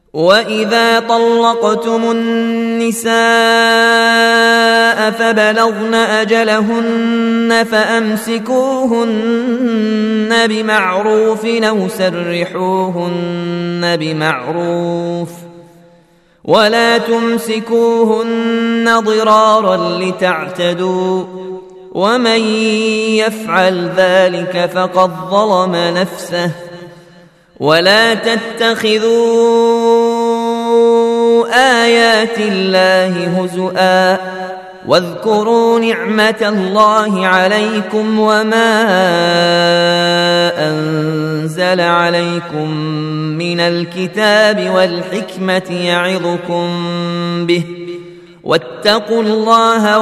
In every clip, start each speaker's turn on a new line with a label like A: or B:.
A: وإذا طلقتم النساء فبلغن أجلهن فأمسكوهن بمعروف أو سرحوهن بمعروف ولا تمسكوهن ضرارا لتعتدوا ومن يفعل ذلك فقد ظلم نفسه ولا تتخذوا آيات الله هزؤا واذكروا نعمة الله عليكم وما أنزل عليكم من الكتاب والحكمة يعظكم به واتقوا الله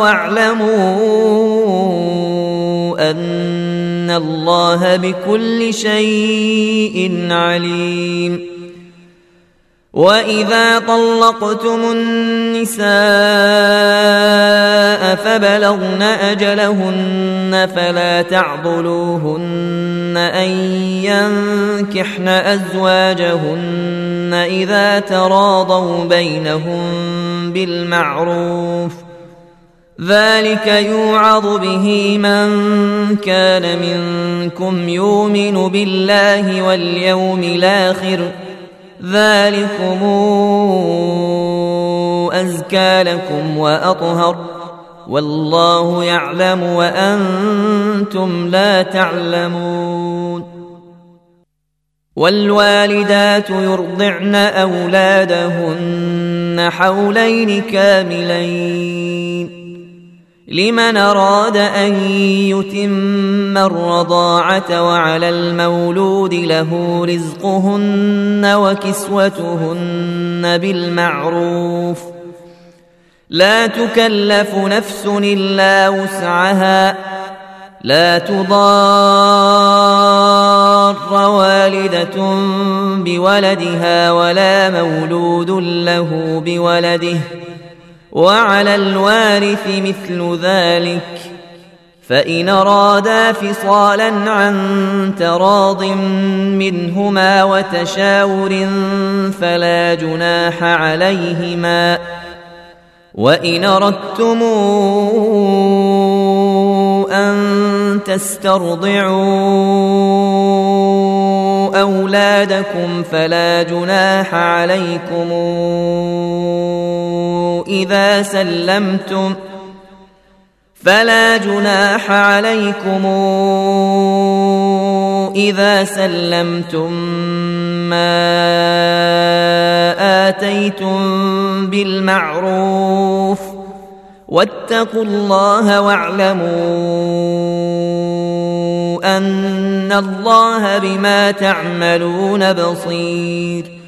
A: واعلموا أن الله بكل شيء عليم. وإذا طلقتم النساء فبلغن أجلهن فلا تعضلوهن أن ينكحن أزواجهن إذا تراضوا بينهم بالمعروف ذلك يوعظ به من كان منكم يؤمن بالله واليوم الآخر ذلكم أزكى لكم وأطهر والله يعلم وأنتم لا تعلمون. والوالدات يرضعن أولادهن حولين كاملين لمن أراد أن يتم الرضاعة وعلى المولود له رزقهن وكسوتهن بالمعروف لا تكلف نفس إلا وسعها لا تضار والدة بولدها ولا مولود له بولده وعلى الوارث مثل ذلك فإن أرادا فصالا عن تراض منهما وتشاور فلا جناح عليهما وإن أردتم أن تسترضعوا أولادكم فلا جناح عليكم إذا سلمتم ما آتيتم بالمعروف واتقوا الله واعلموا أن الله بما تعملون بصير.